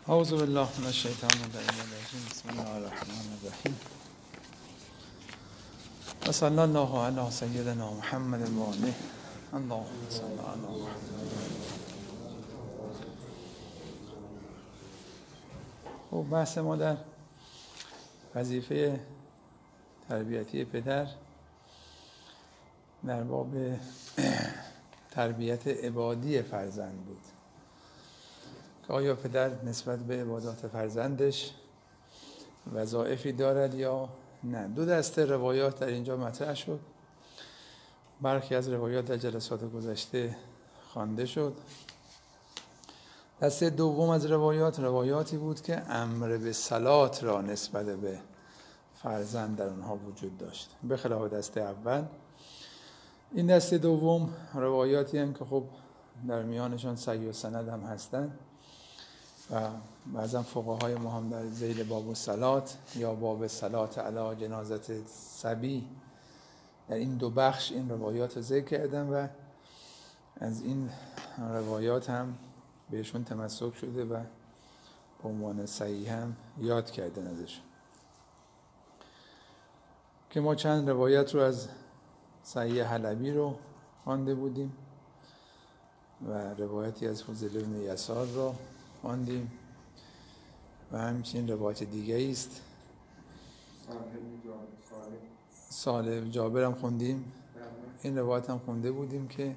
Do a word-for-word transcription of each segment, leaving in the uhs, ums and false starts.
اعوذ بالله من الشیطان الرجیم. بسم الله الرحمن الرحیم. و صلی الله علی سیدنا محمد و آله. اللهم صل علی محمد. خب بحث ما در وظیفه تربیتی پدر در باب تربیت عبادی فرزند بود که آیا پدر نسبت به عبادات فرزندش وظایفی دارد یا نه. دو دسته روایات در اینجا مطرح شد. برخی از روایات در جلسات گذشته خوانده شد. دسته دوم از روایات روایاتی بود که امر به صلات را نسبت به فرزند در اونها وجود داشت، به خلاف دسته اول. این دسته دوم روایاتی هم که خب در میانشان صحیح و سند هم هستند و بعضا فقهای ما هم در ذیل باب الصلات یا باب صلات علی جنازت صبی در این دو بخش این روایات رو ذکر کردن و از این روایات هم بهشون تمسک شده و به عنوان صحیح هم یاد کردن ازشون. که ما چند روایت رو از صحیح حلبی رو خوانده بودیم و روایتی از فضیل بن یسار رو خواندیم و همچنین روایت دیگه است. صالح جابر هم خوندیم. این روایت هم خونده بودیم که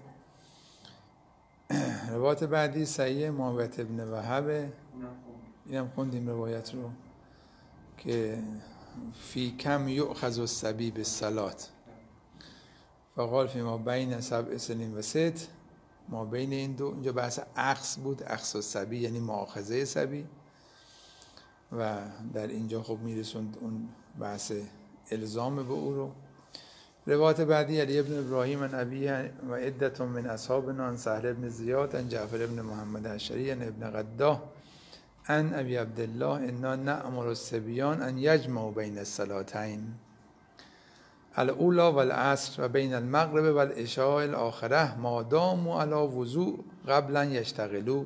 روایت بعدی صحیح معاویه ابن وهب، این هم خوندیم روایت رو که فی کم یؤخذ الصبی بالصلات فقال فی ما بین سبع سنین و ست، ما بین این دو اینجا بحث اخذ بود، اخذ الصبی یعنی مؤاخذه صبی و در اینجا خب میرسوند اون بحث الزام به او رو. روایت بعدی علی ابن ابراهیم عن ابی و عدت من اصحابنا عن سهل ابن زیاد عن جعفر ابن محمد الشری عن ابن قداه عن ابی عبدالله انا نأمر الصبیان ان یجمعوا بین الصلاتین الاولی والعصر و بین المغرب والعشاء الاخره ما داموا علی وضوء قبل ان یشتغلوا.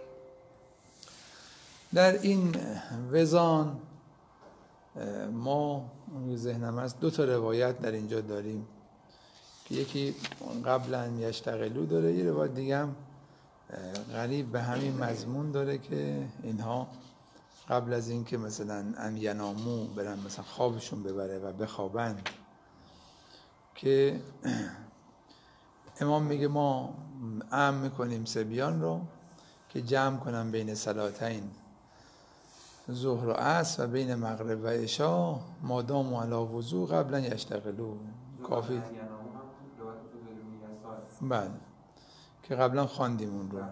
در این وزان ما اون ذهنم هست دو تا روایت در اینجا داریم که یکی قبل ان یشتغلوا داره، یه روایت دیگه هم قریب به همین مضمون داره که اینها قبل از این که مثلا ان ینامو برن مثلا خوابشون ببره و بخوابند، که امام میگه ما امر میکنیم صبیان رو که جمع کنن بین صلاتین ظهر و عصر و بین مغرب و عشاء مادام و علی وضو قبلا یشتغلوا. کافی بله که قبلا خواندیم اون رو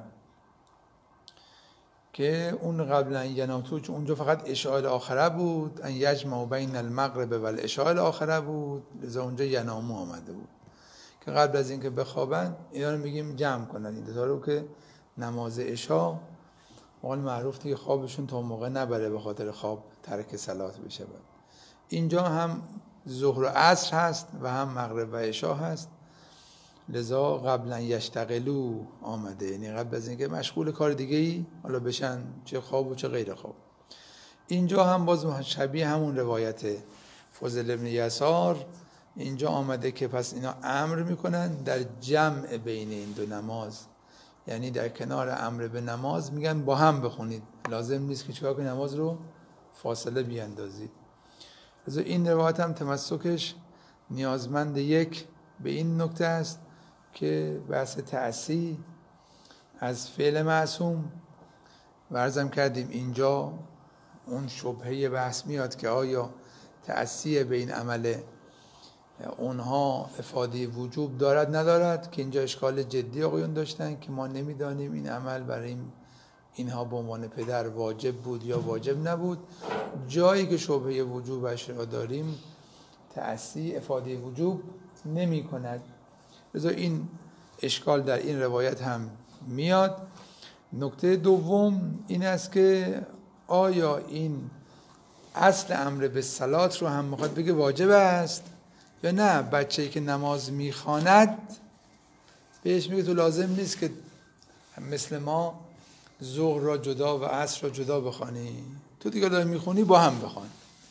که اون قبلا ینامو اونجا فقط عشاء الاخره بود، ان یجمع بین المغرب و العشاء الاخره بود، لذا اونجا ینامو آمده بود که قبل از اینکه بخوابن اینا رو میگیم جمع کنن این دو تا رو که نماز عشاء مقال معروف دیگه خوابشون تا موقع نبره به خاطر خواب ترک صلات بشه. بعد اینجا هم ظهر و عصر هست و هم مغرب و عشاء هست، لذا قبلا یشتغلوا آمده، یعنی قبل از اینکه مشغول کار دیگه ای حالا بشن، چه خواب و چه غیر خواب. اینجا هم باز شبیه همون روایت فضل ابن یسار اینجا آمده که پس اینا امر میکنن در جمع بین این دو نماز، یعنی در کنار امر به نماز میگن با هم بخونید، لازم نیست که چیکار کنید نماز رو فاصله بیاندازید. از این روایت هم تمسکش نیازمند یک به این نکته است که بحث تعصی از فعل معصوم ورزم کردیم. اینجا اون شبهه بحث میاد که آیا تعصی به این عمل اونها افاده وجوب دارد ندارد، که اینجا اشکال جدی آقایون داشتن که ما نمیدانیم این عمل برای اینها به عنوان پدر واجب بود یا واجب نبود. جایی که شبهه وجوبش را داریم تعصی افاده وجوب نمی کند، لذا این اشکال در این روایت هم میاد. نکته دوم این است که آیا این اصل امر به صلات رو هم میخواد بگه واجب است یا نه؟ بچه‌ای که نماز میخواند بهش میگه تو لازم نیست که مثل ما ظهر را جدا و عصر را جدا بخوانی، تو دیگه داری میخونی با هم بخوان.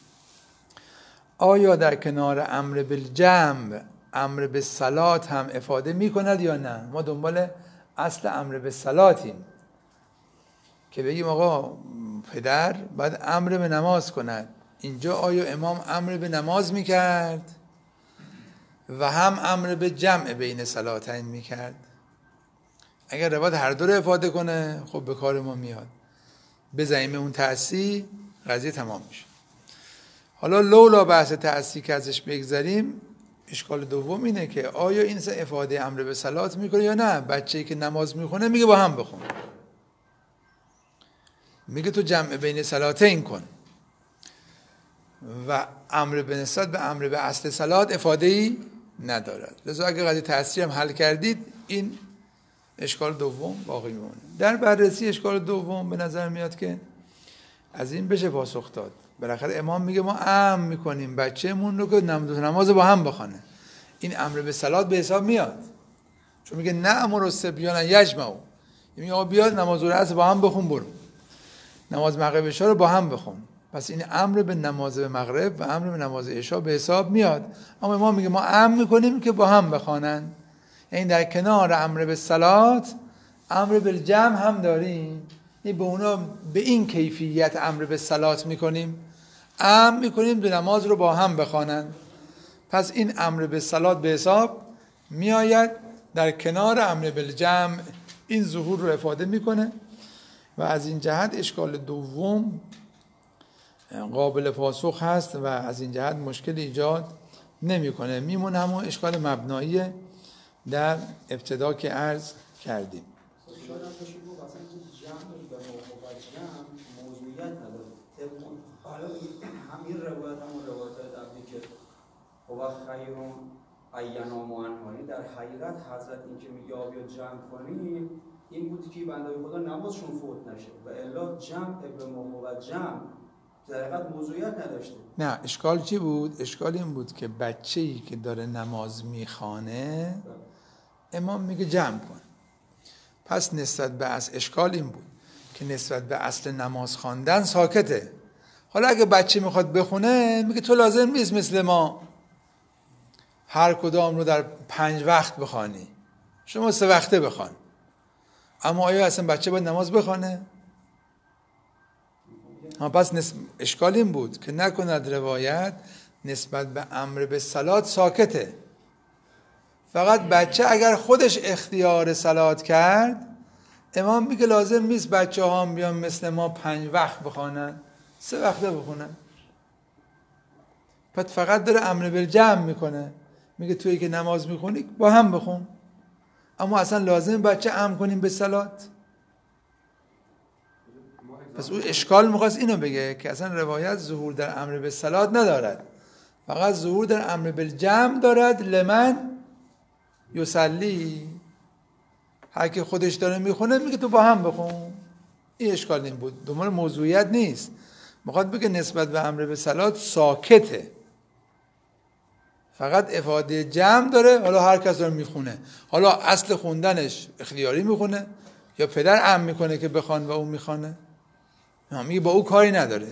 آیا در کنار امر بالجمع امر به صلات هم افاده میکند یا نه؟ ما دنبال اصل امر به صلاتیم که بگیم آقا پدر باید امر به نماز کند. اینجا آیا امام امر به نماز میکرد و هم امر به جمع بین صلاتین میکرد؟ اگر روایت هر دو رو افاده کنه خب به کار ما میاد، بزنیم اون تأسی قضیه تمام میشه. حالا لولا بحث تأسی که ازش بگذاریم، اشکال دوم اینه که آیا این افاده امر به صلات میکنه یا نه؟ بچه‌ای که نماز میخونه میگه با هم بخون، میگه تو جمع بین صلاتین کن و امر به نسبت به امر به اصل صلات افاده ای ندارد. لذا اگه قضیه تأسی هم حل کردید این اشکال دوم باقی میمونه. در بررسی اشکال دوم به نظر میاد که از این بشه پاسخ داد. بالاخره امام میگه ما امر میکنیم بچه‌مون رو که نماز با هم بخونه، این امر به صلات به حساب میاد، چون میگه نأمر الصبیان یجمعوا، میگه آقا بیاد نماز العصر با هم بخون، برو نماز مغرب عشا رو با هم بخون. پس این امر به نماز مغرب و امر به نماز عشا به حساب میاد. اما امام میگه ما امر میکنیم که با هم بخوانن، یعنی در کنار امر به صلات امر بالجمع هم داریم، یعنی به اونا به این کیفیت امر به صلات میکنیم، امر میکنیم دو نماز رو با هم بخوانن. پس این امر به صلات به حساب میآید، در کنار امر بالجمع این ظهور رو افاده میکنه و از این جهت اشکال دوم قابل پاسخ هست و از این جهت مشکل ایجاد نمیکنه. میمونه همون اشکال مبنایی در ابتدا که عرض کردیم. شاید هم بشه گفت اصلا که جمع به موقع و جمع موضوعیت نداره. حالا همین روایت همون روایت قبلی که هو خیرون اینا معنانی، در حقیقت حضرت این که میگه آبیا جمع کنیم این بود که بندهای خدا نمازشون فوت نشه و الا جمع به موقع و جمع در حقیقت موضوعیت نداشته. نه، اشکال چی بود؟ اشکال این بود که بچه‌ای که داره نماز میخوانه امام میگه جمع کن. پس نسبت به اصل اشکال این بود که نسبت به اصل نماز خواندن ساکته. حالا اگه بچه میخواد بخونه میگه تو لازم نیست مثل ما هر کدام رو در پنج وقت بخوانی، شما سه وقته بخوان. اما آیا اصلا بچه باید نماز بخوانه؟ ها، پس نسب... اشکال این بود که نکند روایت نسبت به امر به صلات ساکته، فقط بچه اگر خودش اختیار صلات کرد امام میگه لازم نیست بچه ها هم بیان مثل ما پنج وقت بخوانن، سه وقته بخونن. پس فقط داره امر بالجمع میکنه، میگه تویی که نماز میخونی با هم بخون، اما اصلا لازم بچه امر کنیم به صلات. پس او اشکال میخواست اینو بگه که اصلا روایت ظهور در امر به صلات ندارد، فقط ظهور در امر بالجمع دارد. لمن یصلی، هر که خودش داره میخونه میگه تو با هم بخون. این اشکال این بود، دنبال موضوعیت نیست، میخواد بگه نسبت به امر به صلات ساکته، فقط افاده جمع داره. حالا هر کس داره میخونه، حالا اصل خوندنش اختیاری میخونه یا پدر امر میکنه که بخوان و اون میخونه، میگه با او کاری نداره.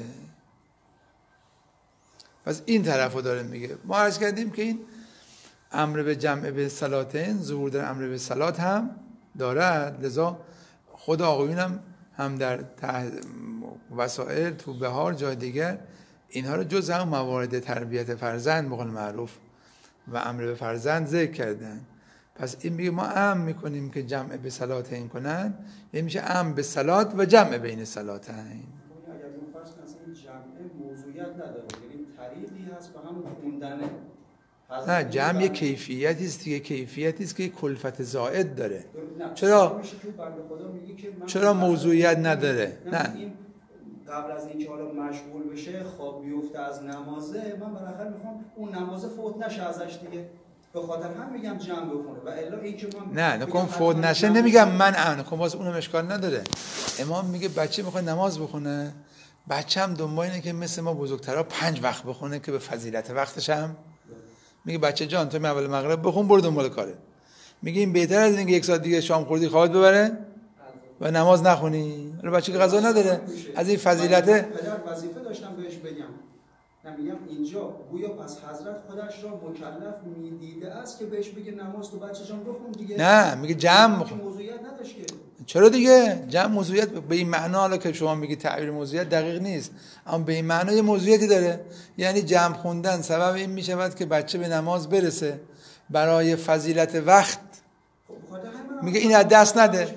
پس این طرفو داره میگه. ما عرض کردیم که این امر به جمع به صلاتین ظهور در امر به صلات هم دارد، لذا خود آقایون هم, هم در وسائل تو بهار جای دیگر اینها رو جز هم موارد تربیت فرزند به قول معروف و امر به فرزند ذکر کردن. پس این میگه ما امر میکنیم که جمع به صلاتین کنن، یعنی میشه امر به صلات و جمع بین صلاتین. اگر اون فرض کنیم این جمع موضوعیت نداره، یعنی طریقی هست به همون خوندن. نه، جمع یه کیفیتی است دیگه، کیفیتی است که کلفت زائد داره. چرا چرا موضوعیت نداره؟ نه، این قبل از اینکه حالا مشغول بشه خواب بیفته از نمازه، من بالاخره میخوام اون نمازه فوت نشه ازش دیگه، به خاطر هم میگم جمع بخونه. و الا اینکه من نه نکن فوت نشه نمیگم من امن کن، باز اونم اشکال نداره. امام میگه بچه میخواد نماز بخونه، بچه هم دنبال اینه که مثل ما بزرگترها پنج وقت بخونه که به فضیلت وقتش هم میگه بچه جان تو اول مغرب بخون برو دنبال کاره. میگه این بهتر از اینکه یک ساعت دیگه شام خوردی خوابت ببره، و نماز نخونی؟ حالا بچه که قضا نداره از این فضیلت پدر وظیفه داشتم بهش بگم، نمیگم اینجا گویا پس حضرت خودش را مکلف میدیده است که بهش بگه نماز تو بچه جان بخون دیگه. نه میگه جمع بخون. موضوعیت نداشت که. چرا دیگه؟ جمع موضوعیت به این معنا، حالا که شما میگی تعبیر موضوعیت دقیق نیست، اما به این معنا یه موضوعیتی داره. یعنی جمع خوندن سبب این میشود که بچه به نماز برسه برای فضیلت وقت. میگه این از دست نده.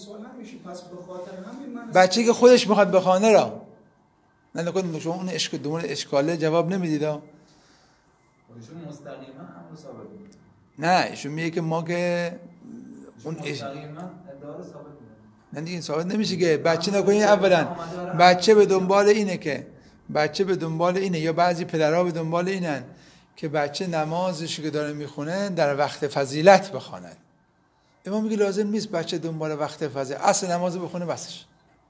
بچه که خودش میخواد بخونه را نه نکنید شما اون اشک دون اشکاله جواب نمیدید ها. ایشون مستقیما امر ثابت می‌کنه. نه ایشون میگه که ما که اون مستقیما ادعا رو ثابت می‌کنه. نه دیگه ثابت نمیشه که بچه نکنید. اولا بچه به دنبال اینه که بچه به دنبال اینه یا بعضی پدرها به دنبال اینن که بچه نمازش که داره میخونه در وقت فضیلت بخواند. امام میگه لازم نیست بچه دنبال وقت فضیلت، اصل نماز بخونه بسش.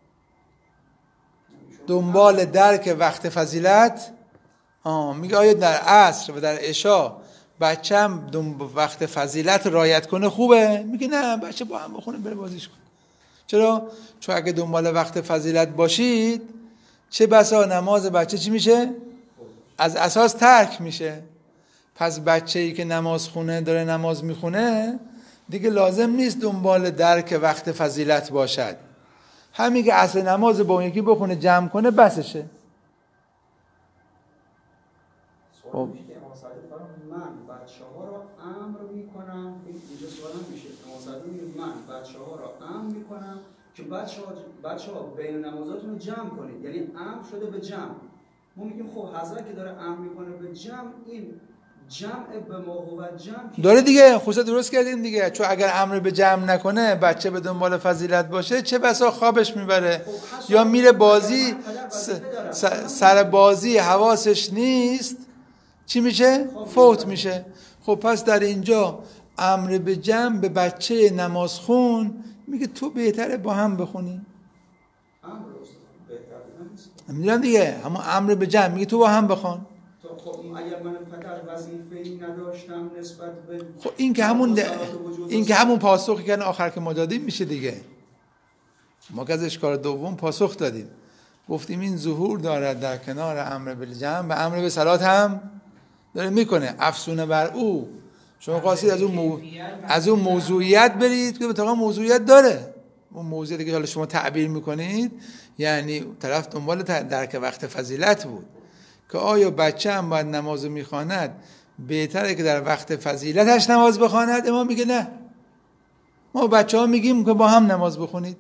دنبال درک وقت فضیلت آه میگه آیا در عصر و در عشا بچه‌م وقت فضیلت رعایت کنه خوبه؟ میگه نه بچه با هم بخونه بره بازیش کنه. چرا؟ چون اگه دنبال وقت فضیلت باشید چه بسا نماز بچه چی میشه؟ از اساس ترک میشه. پس بچه‌ای که نماز خونه داره نماز میخونه دیگه لازم نیست دنبال درک وقت فضیلت باشد. همین که اصل نماز با اون یکی بخونه جمع کنه بسشه. سوال میشه که امام صادق فرمود من بچه‌ها را امر میکنم، اینجا سوال میشه امام صادق میگه من بچه‌ها را امر میکنم که بچه‌ها بچه‌ها بین نمازاتون رو جمع کنید، یعنی امر شده به جمع. ما میگیم خب حضرت که داره امر میکنه به جمع، این جمع به ما هو جمع داره دیگه. خصوصا درست کردین دیگه، چون اگر امر به جمع نکنه بچه به دنبال فضیلت باشه چه بسا خوابش میبره یا میره بازی سر بازی حواسش نیست چی میشه؟ فوت میشه. خب پس در اینجا امر به جمع به بچه نماز خون میگه تو بهتره با هم بخونی. میدونم دیگه، همون امر به جمع میگه تو با هم بخون. خب اگر من پدر وظیفه‌ای نداشتم نسبت به خب این که همون ده... این که همون پاسخی که آخر که ما دادیم میشه دیگه. ما که از اشکال دوم پاسخ دادیم، گفتیم این ظهور دارد در کنار امر بالجمع و امر به صلات هم داره میکنه. افسونه بر او شما خواستید از اون مو... از اون موضوعیت برید که مطابق موضوعیت داره. اون موضوعیتی که حالا شما تعبیر میکنید یعنی طرف دنبال درک وقت فضیلت بود که آیا بچه هم باید نماز میخواند بهتره که در وقت فضیلتش نماز بخواند. ما میگه نه، ما بچه ها میگیم که با هم نماز بخونید.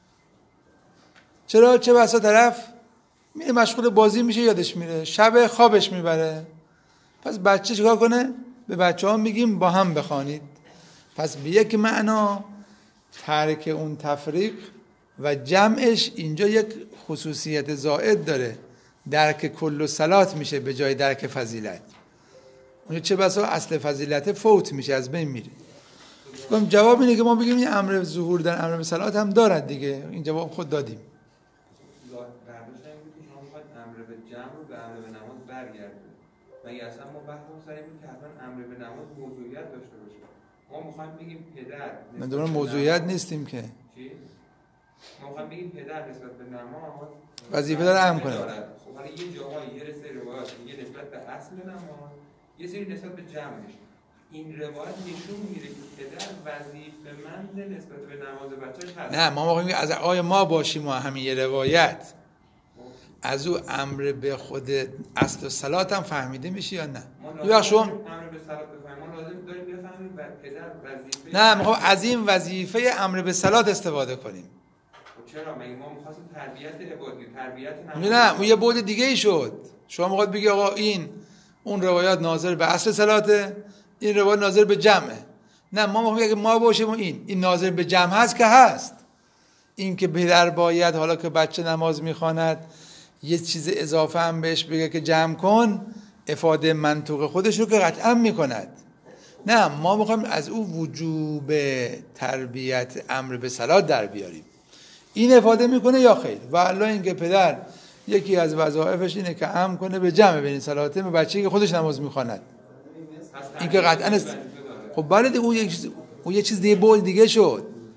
چرا؟ چه بسا طرف میره مشغول بازی میشه یادش میره، شب خوابش میبره. پس بچه چیکار کنه؟ به بچه ها میگیم با هم بخوانید. پس به یک معنا ترک اون تفریق و جمعش اینجا یک خصوصیت زائد داره، درک کل و صلات میشه به جای درک فضیلت. اونجا چه بسا اصل فضیلت فوت میشه، از بین میره. جواب اینه که ما بگیم این امر ظهور در امر به صلات هم دارد دیگه. این جواب خود دادیم. برداشت این بود که شما میخواید امر به جمع رو به امر به نماز برگردید. مگه اصلا ما بحثمون سر این بود که حتما امر به نماز موضوعیت داشته باشه. ما میخوایم بگیم پدر من دوباره موضوعیت نیستیم که چی؟ ما میخوایم بگیم پدر نسبت به نماز وظیفه داره امر کنه. خب حالا یه جاهایی یه سری روایات یه نسبت به اصل نماز، یه سری نسبت به جمعش. این روایت نشون میگیره که پدر وظیفه‌مند نسبت به نماز بچه‌ش هست. نه ما میگیم از آیا ما باشیم و همین یه روایت از او امر به خود اصل و صلات هم فهمیده میشه یا نه؟ یا شما امر به صلات بفهمیم، ما لازم داریم بفهمیم بر پدر وظیفه. نه میخوام از این وظیفه امر به صلات استفاده کنیم. خب چرا؟ مگه ما می‌خواستیم تربیت عبادی، تربیت نماز. نه اون یه بعد دیگه ای شد. شما میخواد بگی آقا این اون روایات ناظر به اصل صلاته، این روایت ناظر به جمعه. نه ما میخوایم اگه ما باشیم این این ناظر به جمع هست که هست. این که پدر باید حالا که بچه نماز میخواند یه چیز اضافه هم بهش بگه که جمع کن، افاده منطق خودش رو که قطعا میکند. نه ما میخوایم از او وجوب تربیت امر به صلات در بیاریم. این افاده میکنه یا خیر؟ و الا اینکه پدر یکی از وظایفش اینه که امر کنه به جمع بین صلاته به بچه‌ای که خودش نماز میخواند. این که قطعا است. خب بله اون یک چیز اون یه چیز دیگه بود دیگه شد.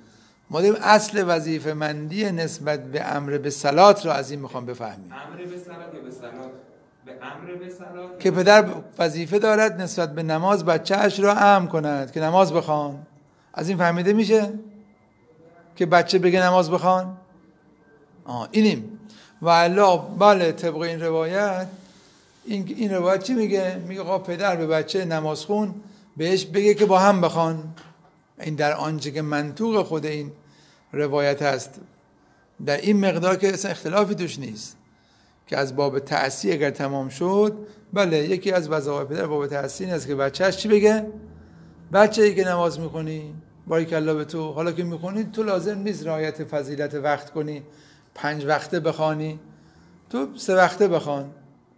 ما داریم اصل وظیفه مندی نسبت به امر به صلات رو از این میخوام بفهمیم. امر به صلات یا به صلات؟ به امر به صلات که پدر وظیفه دارد نسبت به نماز بچه‌اش را امر کند که نماز بخوان. از این فهمیده میشه که بچه بگه نماز بخوان؟ آه اینیم. و الا بله طبق این روایت این این روایت چی میگه؟ میگه آقا پدر به بچه نماز خون بهش بگه که با هم بخوان. این در آنچه که منطوق خود این روایت هست، در این مقدار که اصلا اختلافی توش نیست که از باب تعصی اگر تمام شد، بله یکی از وظایف پدر باب تعصی این است که بچه‌اش چی بگه؟ بچه‌ای که نماز میخونی باریکالله به تو، حالا که میخونی تو لازم نیست رعایت فضیلت وقت کنی، پنج وقته بخوانی، تو سه وقته بخوان،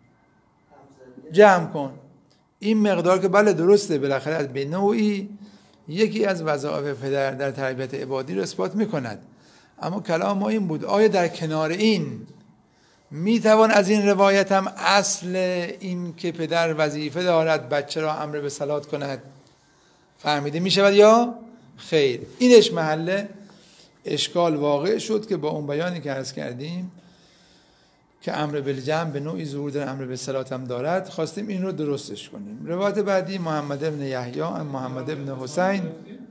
جمع کن. این مقدار که بله درسته، بالاخره به نوعی یکی از وظایف پدر در تربیت عبادی رو اثبات میکند. اما کلام ما این بود آیا در کنار این میتوان از این روایت هم اصل این که پدر وظیفه دارد بچه را امر به صلات کند فهمیده میشود یا خیر؟ اینش محل اشکال واقع شد که با اون بیانی که عرض کردیم که امر بالجمع به نوعی ظهور در امر به صلات هم دارد، خواستیم این رو درستش کنیم. روایت بعدی محمد ابن یحیی و محمد ابن حسین.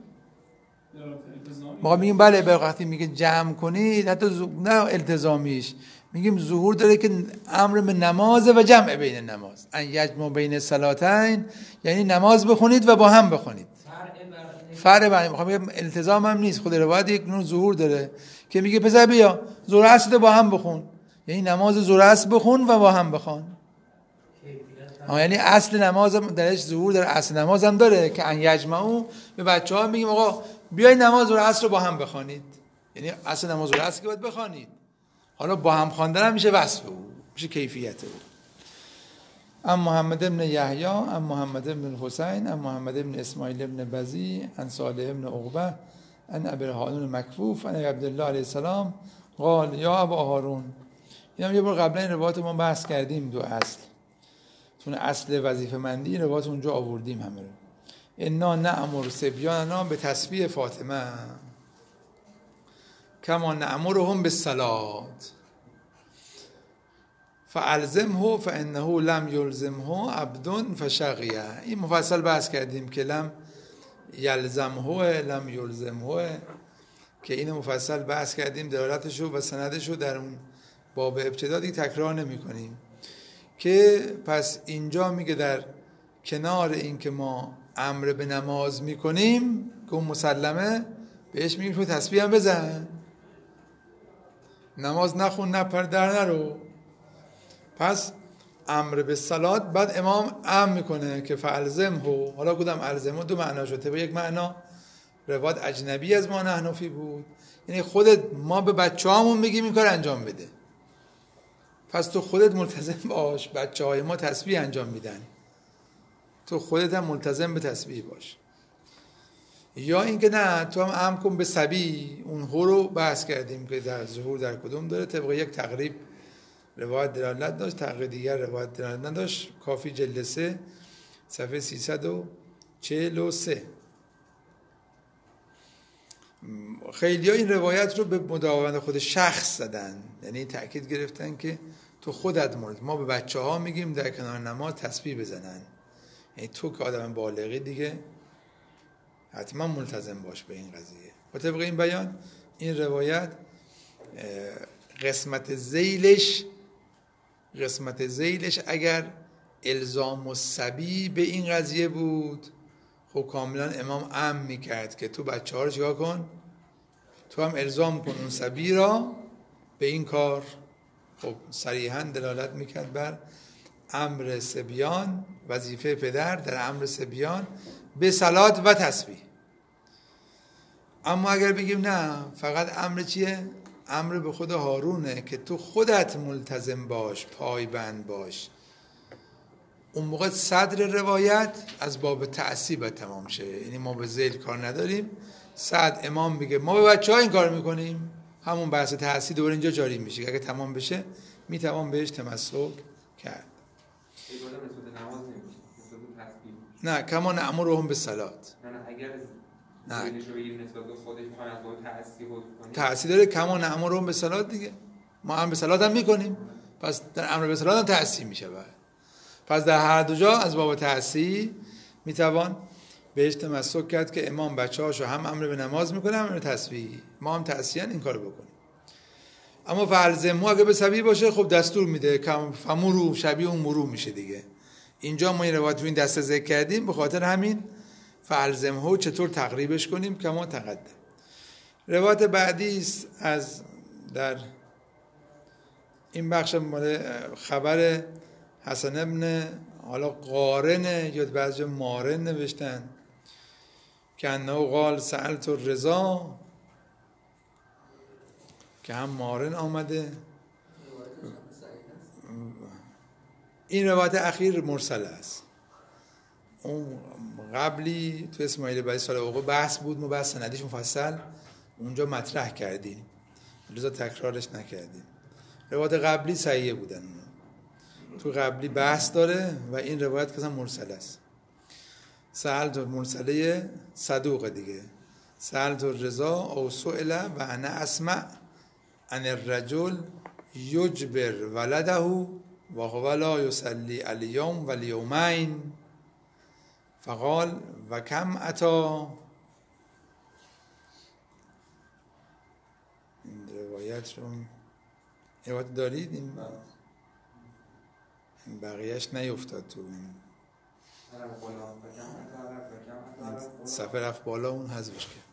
ما میگیم بله به وقتی میگه جمع کنید حتی ز... نه التزامیش، میگیم ظهور داره که امر به نماز و جمع بین نماز، ان یجمع بین صلاتین، یعنی نماز بخونید و با هم بخونید. فرع بر میخوام بگم التزام هم نیست، خود روایت یک نوع ظهور داره که میگه پسر بیا ظهر عصر با هم بخون، یعنی نماز ظهر عصر بخون و با هم بخوان. آه یعنی اصل نماز درش ظهور داره، اصل نماز هم داره که ان یجمعوا، به بچه‌ها میگیم آقا بیاید نماز ظهر عصر رو با هم بخوانید، یعنی اصل نماز ظهر عصر که باید بخوانید، حالا با هم خواندن هم میشه وصف او، میشه کیفیت او. ام محمد ابن یحیی ام محمد ابن حسین ام محمد ابن اسماعیل ابن بزی ان صالح ابن عقبه ان ابی هارون مکفوف ان عبدالله علیه السلام قال یا ابا هارون. این هم یه بار قبلا این روایت ما بحث کردیم، دو اصل تون اصل وظیفه مندی این روایت اونجا آوردیم همه رو. انا نأمر صبیاننا به تسبیح فاطمه کما نأمرهم بالصلاة فالزمه فانه لم یلزمه عبد فشقیه. این مفصل بحث کردیم که لم یلزمه لم یلزمه، که این مفصل بحث کردیم دلالتشو و سندشو در اون باب ابتدا دیگه تکرار نمی کنیم. که پس اینجا میگه در کنار این که ما امر به نماز میکنیم که اون مسلمه، بهش میگیم تو تسبیح هم بزن، نماز نخون نپر در نرو. پس امر به صلات بعد امام امر میکنه که فالزمه. حالا کدام الزمه دو معنا شده، به یک معنا روایت اجنبی از ما حنفی بود، یعنی خودت ما به بچه‌هامون میگیم این کار انجام بده، پس تو خودت ملتزم باش، بچه‌های ما تسبیح انجام میدن، تو خودت هم ملتزم به تسبیح باش. یا اینکه نه تو هم امر کن به صبی. اون هو رو بحث کردیم که در ظهور در کدوم داره، طبق یک تقریب روایت دلالت داشت، تقریب دیگر روایت دلالت نداشت. کافی جلد سه صفحه سیصد و چهل و سه. خیلی ها این روایت رو به مداومت خود شخص زدن، یعنی تأکید گرفتن که تو خودت مورد، ما به بچه ها میگیم در کنار نماز تسبیح بزنن، یعنی تو که آدم بالغی دیگه حتما ملتزم باش به این قضیه. و طبق این بیان این روایت قسمت ذیلش قسمت ذیلش اگر الزام الصبی به این قضیه بود، خب کاملا امام امر میکرد که تو بچه ها رو چیکار کن، تو هم الزام کن اون صبی را به این کار. خب صریحا دلالت میکرد بر امر صبیان، وظیفه پدر در امر صبیان به صلات و تسبیح. اما اگر بگیم نه فقط امر چیه؟ امر به خود هارونه که تو خودت ملتزم باش، پایبند باش، اون موقع صدر روایت از باب تعصیب تمام شه، یعنی ما به ذیل کار نداریم. صد امام میگه ما به بچه ها این کار میکنیم، همون بحث تعصیب دوباره اینجا جاری میشه، اگه تمام بشه میتوان بهش تمسک کرد. نه کما نأمرهم بالصلاة. نه نه اگر نه دلیلشو بگیری نسبت به خودش میخوان از باب تعصی حکم کنی؟ تعصی داره، کما نأمرهم بالصلاة دیگه، ما هم به صلات هم میکنیم، پس در امر به صلات هم تعصی میشه. پس در هر دو جا از باب تعصی میتوان بهش تمسک کرد که امام بچه‌هاشو هم امر به نماز میکنه هم امر تسبیح، ما هم تعصیاً این کارو بکنیم. اما فعل اگه به سبیل باشه خب دستور میده، کم فمورو شبیه اون مرو میشه دیگه. اینجا ما این روایت رو این دسته ذکر کردیم به خاطر همین فعل زمه چطور تقریبش کنیم که ما تقدم. روایت بعدی است از در این بخش مال خبر حسن ابن حالا قارنه یا بعضی مارن نوشتن که انه قال سألت الرضا، که هم مارن آمده. این روایت اخیر مرسل است. اون قبلی تو اسماعیل بعدی سال اوقا بحث بود، ما بحث سندیش مفصل اونجا مطرح کردیم، لذا تکرارش نکردیم. روایت قبلی صحیح بودن، تو قبلی بحث داره و این روایت که مرسل است. سألت مرسله صدوق دیگه، سألت الرضا او سئل و انا اسمع ان الرجل یجبر ولده و هو لا یصلی الیوم و الیومین فقال و کم اتا. این روایت رو روایت دارید؟ این این بقیهش نیفتاد تو این صفحه رفت بالا، اون حذفش کرد.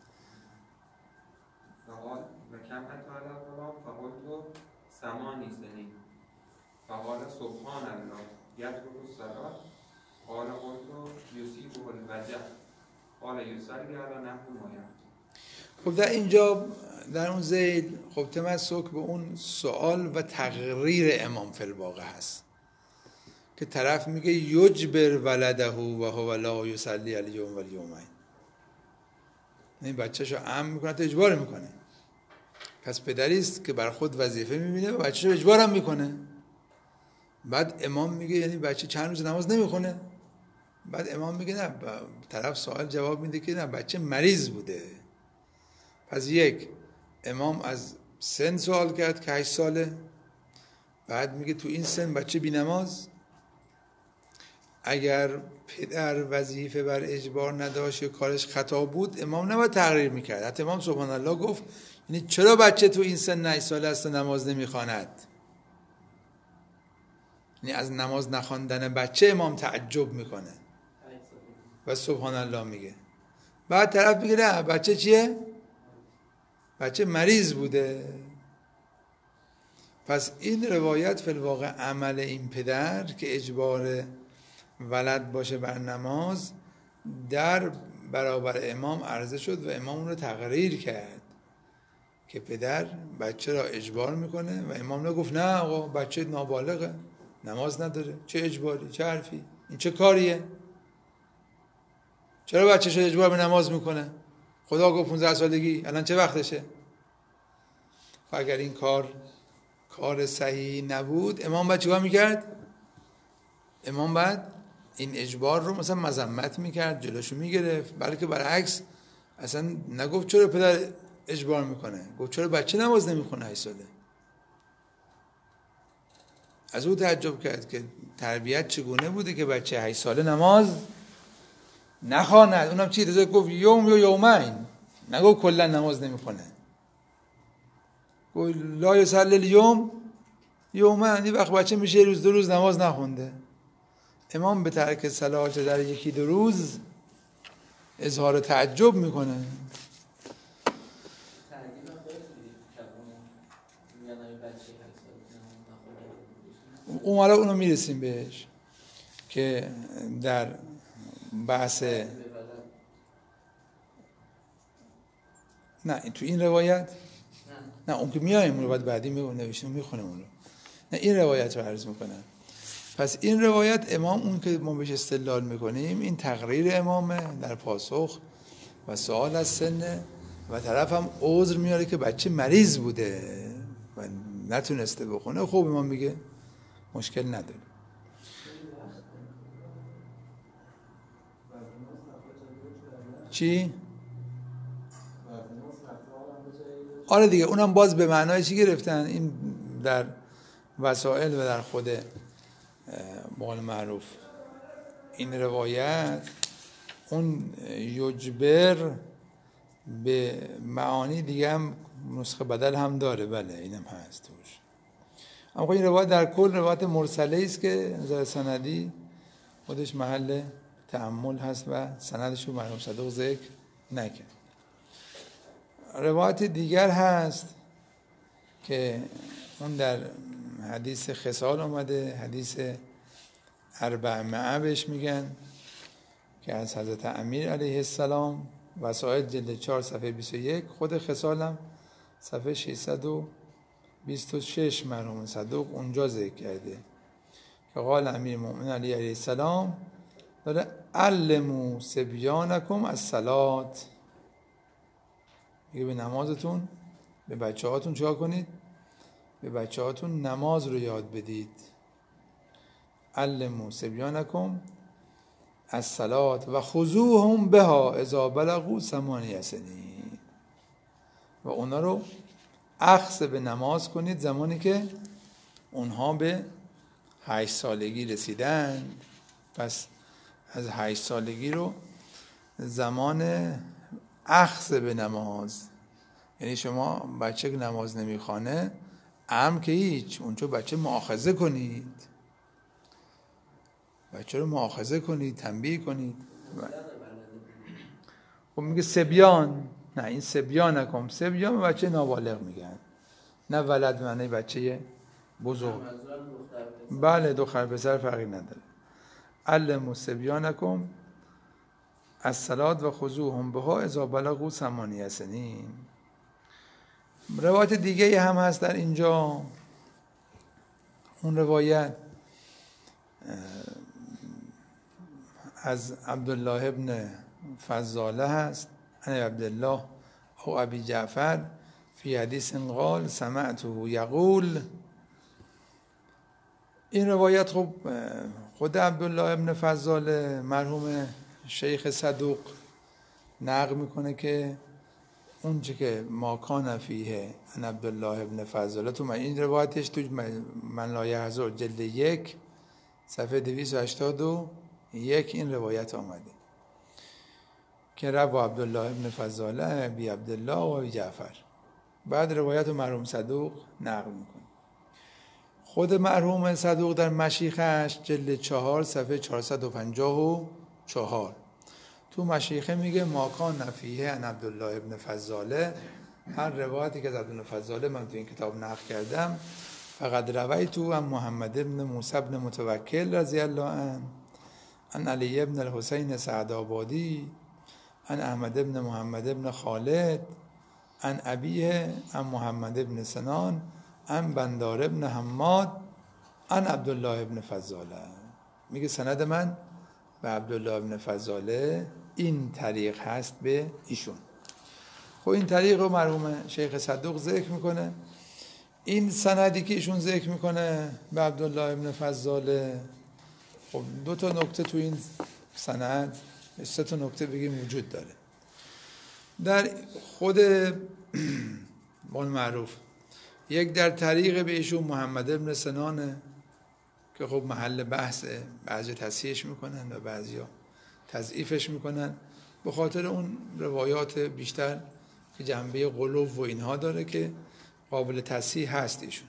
فقال و کم اتا علی غلام فقلت سمانی سنین فقال سبحان الله یترک الصلاة قال قلت یصیبه الوجع قال یصلی علی نحو ما یقول. خب در اینجا در اون ذیل خب تمسک به اون سوال و تقریر امام فی الواقع هست که طرف میگه یجبر ولده و هو لا یصلی الیوم و الیومین، این بچه‌شو امر میکنه تا اجبار میکنه. پس پدری است که بر خود وظیفه میبینه و بچه‌شو اجبار هم میکنه. بعد امام میگه یعنی بچه چند روز نماز نمیخونه؟ بعد امام میگه نه، طرف سوال جواب میده که نه، بچه مریض بوده. پس یک، امام از سن سوال کرد که هشت ساله، بعد میگه تو این سن بچه بی نماز. اگر پدر وظیفه بر اجبار نداشت یا کارش خطا بود امام نباید تقریر میکرد. حتی امام سبحان الله گفت یعنی چرا بچه تو این سن هشت ساله است و نماز نمیخواند؟ یعنی از نماز نخواندن بچه امام تعجب میکنه و سبحان الله میگه. بعد طرف میگه نه، بچه چیه؟ بچه مریض بوده. پس این روایت فی الواقع عمل این پدر که اجبار ولد باشه بر نماز در برابر امام عرضه شد و امام اون رو تقریر کرد که پدر بچه را اجبار میکنه و امام نگفت نه آقا بچه نابالغه نماز نداره، چه اجباری، چه حرفی، این چه کاریه، چرا بچه شو اجبار به نماز میکنه؟ خدا گفت پانزده سالگی، الان چه وقتشه؟ و اگر این کار کار صحیح نبود امام باید چیکار میکرد؟ امام باید این اجبار رو مثلا مذمت میکرد، جلوشو میگرفت، بلکه برعکس اصلا نگفت چرا پدر اجبار میکنه، گفت چرا بچه نماز نمیخونه هشت ساله. از او تعجب کرد که تربیت چگونه بوده که بچه هشت ساله نماز نخواند. اونم چی رضا گفت یوم یا یومین، نگفت کلا نماز نمیخونه، گفت لا یصلی الیوم یومین، این وقت بچه میشه روز دو روز نماز نخونده. امام به ترک صلات در یکی دو روز اظهار تعجب میکنه. اون حالا اونو میرسیم بهش که در بحث نه تو این روایت نه اون که میایم اون رو بعد بعدی میگم نوشتم میخونم اون رو، نه این روایت رو عرض میکنم. پس این روایت امام اون که ما بهش استدلال میکنیم این تقریر امامه در پاسخ و سوال از سنه و طرف هم عذر میاره که بچه مریض بوده و نتونسته بخونه. خب امام میگه مشکل نداره. چی؟ آره دیگه، اونم باز به معنای چی گرفتن؟ این در وسائل و در خود قول معروف این روایت اون یجبر به معانی دیگه هم نسخه بدل هم داره، بله اینم هست توش. اما این روایت در کل روایت مرسله است که نظر سندی خودش محل تأمل هست و سندش رو مرحوم صدوق ذکر نکرد. روایت دیگر هست که اون در حدیث خصال اومده، حدیث اربع مئه بهش میگن، که از حضرت امیر علیه السلام، وسائل جلد چهار صفحه بیست و یک، خود خصالم صفحه ششصد و بیست و شش مرحوم صدوق اونجا ذکر کرده که قال امیر المؤمنین علیه السلام داره علموا صبیانکم الصلاة، میگه به نمازتون، به بچه هاتون چیکار کنید؟ به بچه هاتون نماز رو یاد بدید. علموا صبیانکم الصلاة و خذوهم بها اذا بلغوا ثمانیة سنین، و اونا رو اخذ به نماز کنید زمانی که اونها به هشت سالگی رسیدن. پس از هشت سالگی رو زمان اخذ به نماز، یعنی شما بچه که نماز نمیخوانه امر که هیچ، اونجا بچه مؤاخذه کنید، بچه رو مؤاخذه کنید، تنبیه کنید. خب میگه سبیان، نه این سبیان نکن، سبیان به بچه نابالغ میگن، نه ولد معنی بچه بزرگ. بله دختر پسر فرقی نداره. علموا صبیانکم الصلاة و خذوهم بها اذا بلغوا ثمانیة سنین. روایت دیگه هم هست در اینجا، اون روایت از عبدالله ابن فضاله هست، عن عبدالله او ابی جعفر فی حدیث قال سمعته یقول. این روایت خب خود عبدالله ابن فضاله مرحوم شیخ صدوق نقل میکنه که اون چه که ما کان فیه ان عبدالله ابن فضاله، تو این روایتش تو من لا یحزر جلد یک صفحه دویست و هشتاد و یک این روایت آمده که روا عبدالله ابن فضاله بی عبدالله و بی جعفر. بعد روایت مرحوم صدوق نقل میکنه. خود مرحوم صدوق در مشیخش جلد چهار صفحه چهارصد و پنجاه و چهار تو مشیخه میگه ما کان فیه ان عبدالله ابن فضاله، هر روایتی که از عبدالله فضاله من تو این کتاب نقل کردم، فقط رویتو عن محمد ابن موسی ابن متوکل رضی الله عنه، عن علی ابن الحسین سعدآبادی، عن احمد ابن محمد ابن خالد، عن ابیه عن محمد ابن سنان، عن بندار ابن حماد، عن عبدالله ابن فضاله. میگه سند من به عبدالله ابن فضاله این طریق هست به ایشون. خب این طریق رو مرحوم شیخ صدوق ذکر میکنه. این سندی که ایشون ذکر میکنه به عبدالله ابن فضاله، خب دو تا نکته تو این سند، سه تا نکته بگیم وجود داره. در خود بان معروف یک در طریق به ایشون محمد ابن سنانه که خب محل بحثه، بعضی تصحیحش میکنن و بعضی ها تضعیفش میکنن به خاطر اون روایات بیشتر که جنبه غلو و اینها داره که قابل تصحیح هست ایشون.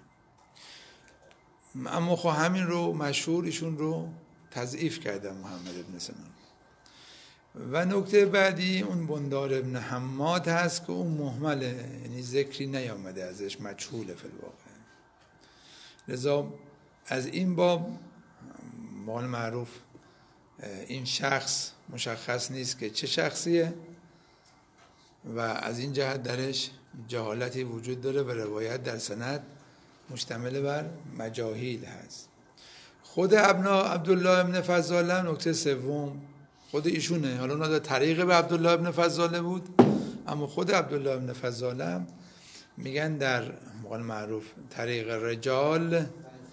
اما خب همین رو مشهور ایشون رو تضعیف کردن محمد ابن سنان. و نکته بعدی اون بندار ابن حماد هست که اون مهمله، یعنی ذکری نیامده ازش، مجهوله فی الواقع. لذا از این باب مال معروف این شخص مشخص نیست که چه شخصیه و از این جهت درش جهالتی وجود داره و روایت در سند مشتمل بر مجاهیل هست. خود ابنا عبدالله ابن فضاله نکته سوم خود ایشونه. حالا اونا در طریق به عبدالله ابن فضاله بود، اما خود عبدالله ابن فضاله میگن در مقال معروف طریق رجال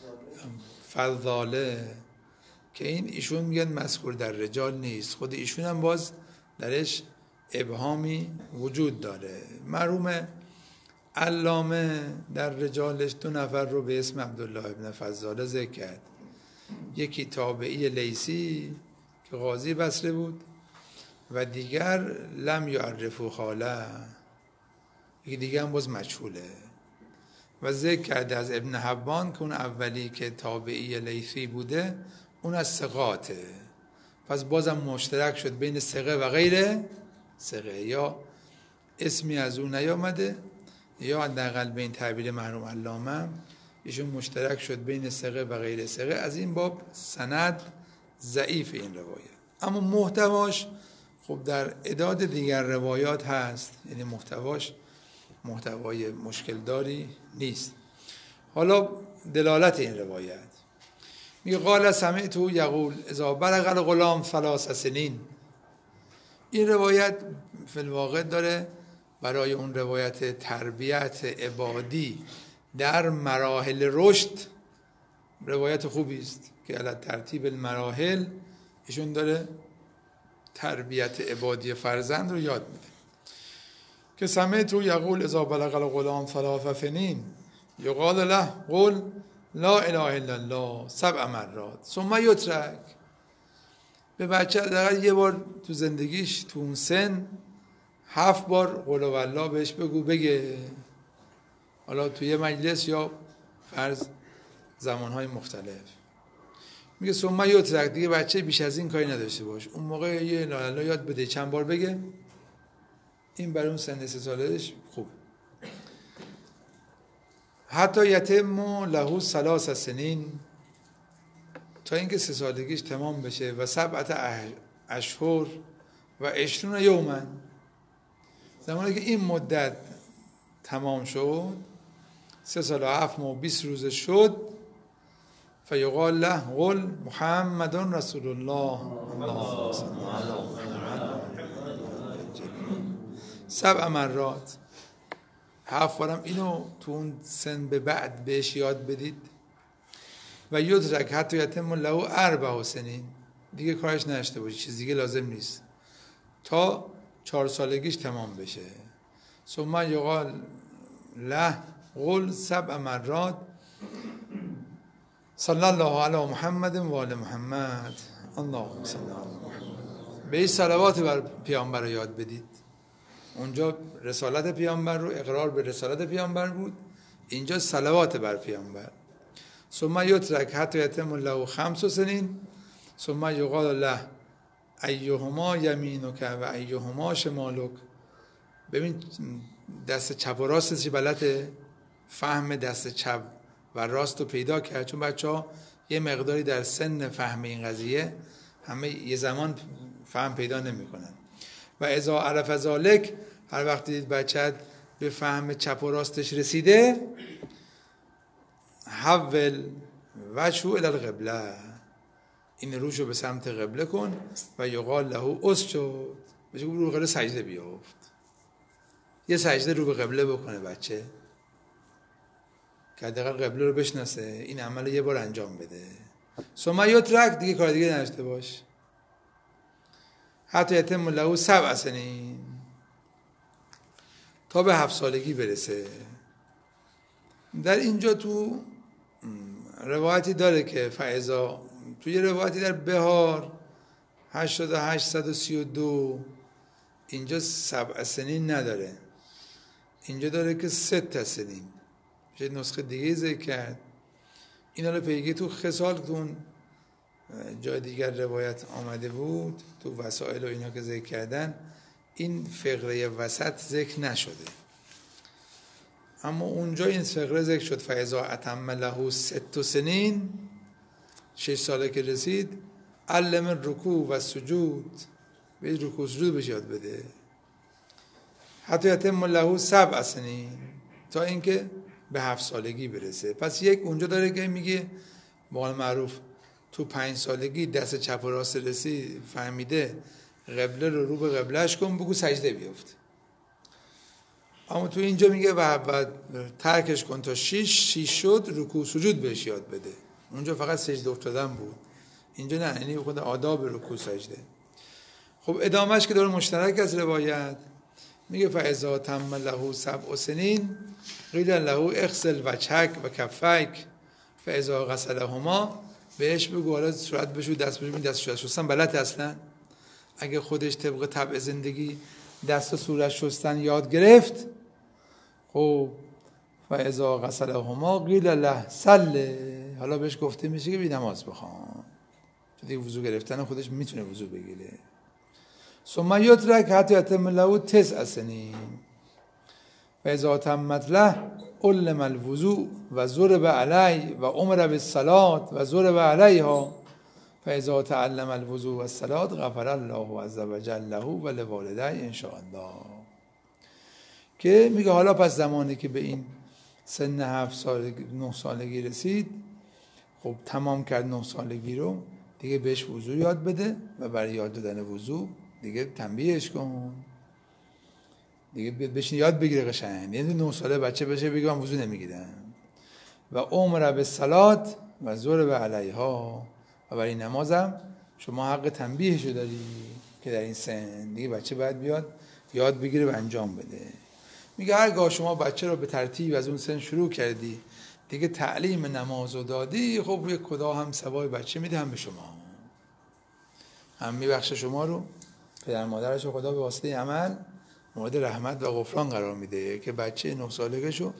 فضاله، که این ایشون میگن مذکور در رجال نیست. خود ایشون هم باز درش ابهامی وجود داره. مرحوم علامه در رجالش دو نفر رو به اسم عبدالله ابن فضاله ذکر کرد. یکی تابعی لیثی که قاضی بصره بود و دیگر لم یعرفو خاله، یکی دیگر هم باز مجهوله و ذکر کرده از ابن حبان که اون اولی که تابعی لیثی بوده اون از ثقاته، پس بازم مشترک شد بین ثقه و غیر ثقه، یا اسمی از اون نیامده یا حداقل به این تعبیر مرحوم علامه ایشون مشترک شد بین ثقه و غیر ثقه. از این باب سند ضعیف این روایت، اما محتواش خب در عداد دیگر روایات هست، یعنی محتواش محتوای مشکل داری نیست. حالا دلالت این روایت میگه قال سمعت یقول اذا بلغ الغلام ثلاث سنین. این روایت فی الواقع داره برای اون روایت تربیت عبادی در مراحل رشد روایت خوبی است که علی ترتیب المراحل ایشون داره تربیت عبادی فرزند رو یاد میده که سمعت یقول اذا بلغ الغلام ثلاث سنین یقال له قل لا اله الا الله سبع مرات ثم یترک. به بچه حداقل یه بار تو زندگیش تو اون سن هفت بار قل والله بهش بگو بگه، حالا تو یه مجلس یا فرض زمانهای مختلف. میگه ثم یترک، دیگه بچه بیش از این کاری نداشته باش، اون موقع یه لا اله یاد بده چند بار بگه، این برای اون سن سه سالش خوب. حتی یتم له ثلاث سنین، تا اینکه سه سالگیش تمام بشه، و سبعت اشهر و عشرون یوما، زمانی که این مدت تمام شد سه سال و هفت ماه و بیست روز شد، فیقال له قل محمد رسول الله اللهم صل علی محمد سبع مرات. هفت بارم اینو تو اون سن به بعد بهش یاد بدید. و یدرک حتی یتم له اربع سنین، دیگه کارش نشته باشی، چیز دیگه لازم نیست تا چهار سالگیش تمام بشه. ثم یقال له قل سبع مرات صلی الله علی محمد و آل محمد اللهم صل علی محمد. به صلوات بر پیامبر رو یاد بدید. اونجا رسالت پیامبر رو اقرار به رسالت پیامبر بود، اینجا صلوات بر پیامبر. ثم یترک حتی یتم له خمس سنین ثم یقال له ایهما یمینک و ایهما شمالک. ببین دست چپ و راستش بلده، فهم دست چپ و راست رو پیدا کرد، چون بچه ها یه مقداری در سن فهم این قضیه همه یه زمان فهم پیدا نمی کنن. و اذا عرف ذلک، هر وقت دید بچه به فهم چپ و راستش رسیده، حول وجهو الی القبله، این روشو به سمت قبله کن و یقال له اسجد، بچه رو قبله سجده بیافت، یه سجده رو به قبله بکنه بچه که حداقل قبله رو بشناسه، این عمل یه بار انجام بده. ثم یترک، دیگه کار دیگه نداشته باش. حتی یتم له سبع سنین، تا به هفت سالگی برسه. در اینجا تو روایتی داره که فعضا، توی روایتی در بهار هشتاد و هشت صد و سی و دو اینجا سبع سنین نداره، اینجا داره که ست سنین. یه نسخه دیگه ذکر کرد، اینا رو پیگی تو خصال تو اون جای دیگر روایت آمده بود، تو وسائل و اینا که ذکر کردن این فقره وسط ذکر نشده، اما اونجا این فقره ذکر شد فاذا اتم له ست سنین، شش ساله که رسید، علم رکوع و سجود، به رکوع سجود بهش یاد بده. حتی یتم له سبع سنین، تا اینکه به هفت سالگی برسه. پس یک اونجا داره که میگه به قول معروف تو پنج سالگی دست چپ و راست رسی فهمیده، قبله رو رو به قبلهش کن، بگو سجده بیفت. اما تو اینجا میگه و بعد ترکش کن تا شیش شیش شد، رکوع سجود بهش یاد بده. اونجا فقط سجده افتادن بود، اینجا نه، یعنی خود آداب رکوع سجده. خب ادامهش که داره مشترک از روایت میگه فاذا تم له سبع سنین قیل له اغسل وجهک و کفیک فاذا غسلهما، بهش بگو حالا صورت بشو دست بشو. دست صورت شستن بلد اصلا؟ اگه خودش طبق طبع زندگی دست و صورت شستن یاد گرفت، خب فاذا غسلهما قیل له صل، حالا بهش گفته میشه که بی نماز بخوان، چون دیگه وضو گرفتن خودش میتونه وضو بگیره. ثم یترک حتی یتم له تسع سنین فاذا تمت له علم الوضوء و ضرب علیه و امر بالصلاة و ضرب علیها فاذا تعلم الوضوء و الصلاة غفر الله عز وجل له و لوالديه ان شاء الله. که میگه حالا پس زمانی که به این سن هفت سال نه سالگی رسید، خب تمام کرد نه سالگی رو، دیگه بهش وضو یاد بده و برای یاد دادن وضو دیگه تنبیهش کن، دیگه بشین یاد بگیره قشنگ. یعنی نه ساله بچه بشه بگه من وضو نمیگیرم. و امر بالصلاة و ضرب علیها، و برای نمازم شما حق تنبیهشو داری که در این سن دیگه بچه باید بیاد یاد بگیره و انجام بده. میگه هرگاه شما بچه رو به ترتیب از اون سن شروع کردی، دیگه تعلیم نماز رو دادی، خب یک خدا هم ثواب بچه میده هم به شما، هم میبخشه شما رو، پدر مادرش رو خدا به واسطه عمل مورد رحمت و غفران قرار میده که بچه نه سالگشو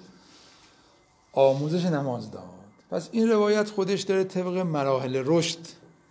آموزش نماز داد. پس این روایت خودش داره طبق مراحل رشد،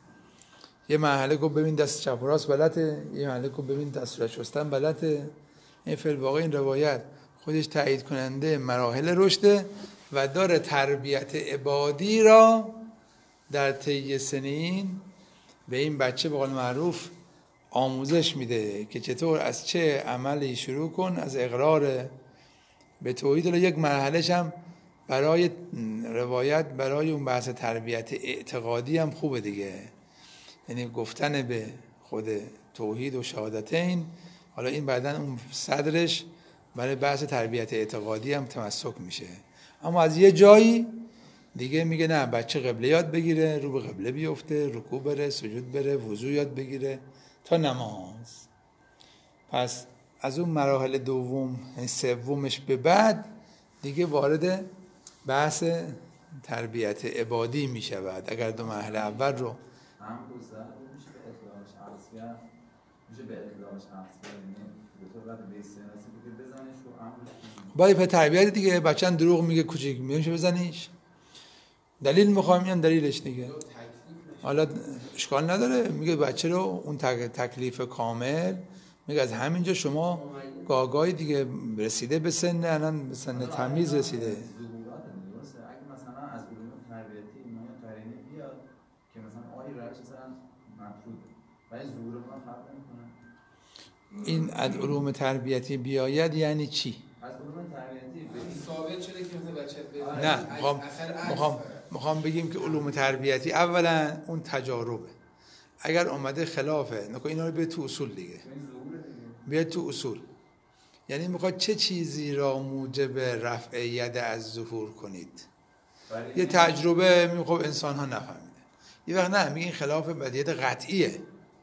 یه مرحله کو ببین دست چپ و راست بلده، یه مرحله کو ببین دست صورت شستن بلده. این فعل واقع این روایت خودش تایید کننده مراحل رشده و داره تربیت عبادی را در طی سنین به این بچه به قول معروف آموزش میده که چطور از چه عملی شروع کن، از اقرار به توحید. یک مرحلهش هم برای روایت برای اون بحث تربیت اعتقادی هم خوبه دیگه، یعنی گفتن به خود توحید و شهادتین. حالا این بعدن اون صدرش برای بحث تربیت اعتقادی هم تمسک میشه. اما از یه جایی دیگه میگه نه، بچه قبله یاد بگیره، رو به قبله بیفته، رکوع بره، سجود بره، وضو یاد بگیره تا نماز. پس از اون مراحل دوم سومش به بعد دیگه وارد بحث تربیت عبادی میشود. اگر دو مرحله اول رو هم روزه میشه به اطلاعش عرض کرد، میشه به اطلاعش عرض کرد، به طور بعد به استناسی دیگه بزنش و امرش باید به تربیت دیگه. بچه‌ن دروغ میگه کوچیک میشه بزنیش، دلیل میخوام میان دلیلش دیگه. حالا اشکال نداره، میگه بچه رو اون تکلیف کامل، میگه از همینجا شما گاگای دیگه رسیده به سن، الان به سن تمیز رسیده. اگه مثلا از علوم تربیتی اینا قرینه بیاد که مثلا آی رچ مثلا مطلوب ولی ظهور ما فرق نمیکنه. این از علوم تربیتی بیاید یعنی چی؟ از علوم تربیتی به ثابت شده که مثلا بچه به نه، میخوام میخوام میخوام بگیم که علوم تربیتی اولا اون تجاربه، اگر اومده خلافه نکن اینا رو به تو اصول دیگه، بیاد تو اصول. یعنی میخواد چه چیزی را موجب رفع ید از ظهور کنید. یه تجربه میخواد انسان ها نفهمیده، یه وقت نه میگه این خلاف بدیهیات قطعیه.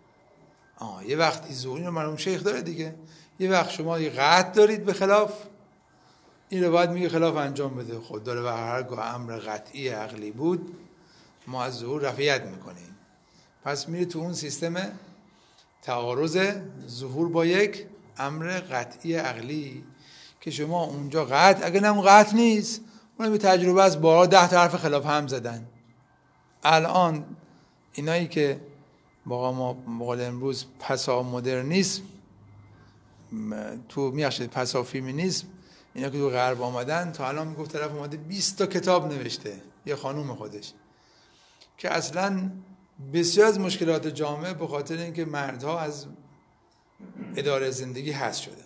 آه یه وقتی ظهور رو مرحوم شیخ داره دیگه، یه وقت شما یه قطع دارید به خلاف، این رو باید میگه خلاف انجام بده. خود داره و هرگاه امر قطعی عقلی بود ما از ظهور رفعیت میکنیم. پس میره تو اون سیستم تعارض ظهور با یک امر قطعی عقلی که شما اونجا قطع، اگه نمون قطع نیست، اون به تجربه از بارها ده تا حرف خلاف هم زدن. الان اینایی که با ما مقال امروز پسا مدرنیسم تو میخشید پسا فیمینیسم، اینا که تو غرب آمدن تا الان میگفت طرف اومده بیست تا کتاب نوشته، یه خانوم خودش، که اصلا بسیار از مشکلات جامعه به خاطر اینکه مردها از اداره زندگی حذف شدن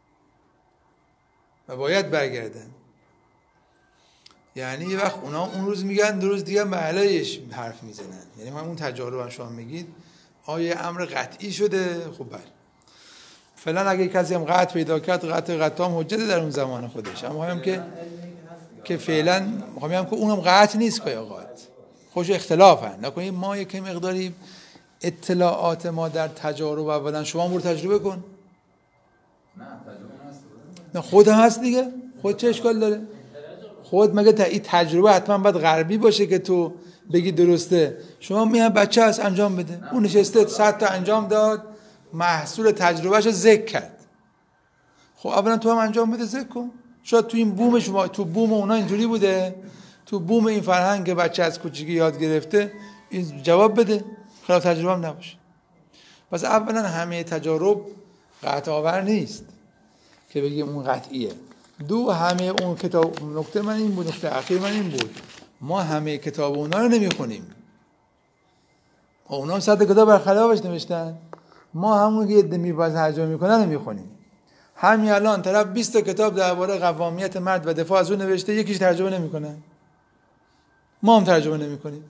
و باید برگردن. یعنی یه وقت اونا اون روز میگن دو روز دیگه به علایش حرف میزنن. یعنی همون تجارب هم شما میگید آیا امر قطعی شده؟ خب بله فعلا اگه کسی هم قطع پیدا کرد، قطع قطع هم حجت در اون زمان خودش. اما هم که که فعلا میخوام بگم که اونم قطع نیست که قطع خوش اختلافن. نکنید ما یک مقداری اطلاعات ما در تجارب اولا شما برو تجربه کن. نه تجربه هست. نه خود هم هست دیگه. خود چه اشکال داره؟ خود مگه تا این تجربه حتما باید غربی باشه که تو بگی درسته؟ شما میان بچه هست انجام بده، اون نشسته صد تا انجام داد، محصول تجربهش رو ذکر کرد. خب اولا تو هم انجام بده، ذکر کن. شاید تو این بوم شما، تو بوم اونا اینجوری بوده، تو بوم این فرهنگ که بچه از کوچیکی یاد گرفته این جواب بده، خلاف تجربه هم نباشه. پس اولا همه تجارب قطع آور نیست که بگیم اون قطعیه. دو، همه اون کتاب، نکته من این بود، نکته اخیر من این بود، ما همه کتاب اونا رو نمیخونیم. اونا هم صد کتاب برخلافش نوشتن، ما همون که یه دمی باز ترجمه میکنن نمیخونیم. همین الان طرف بیست تا کتاب درباره قوامیت مرد و دفاع از اون نوشته، یکیش ترجمه نمیکنن، ما هم ترجمه نمیکنیم.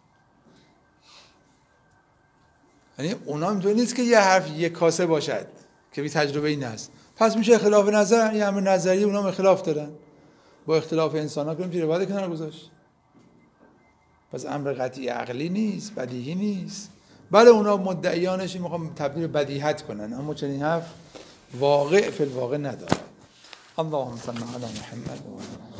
یعنی اونا اینطور نیست که یه حرف یک کاسه باشد که بی تجربه این است. پس میشه خلاف نظر، یه امر نظری اونا هم اختلاف دارن، با اختلاف انسان ها کنیم پیره باید کنار گذاشت. پس امر قطعی عقلی نیست، بدیهی نیست. بله اونا مدعیانش میخوام تبدیل بدیهت کنن، اما چنین حرف واقع فی الواقع نداره. اللهم صل علی محمد و علی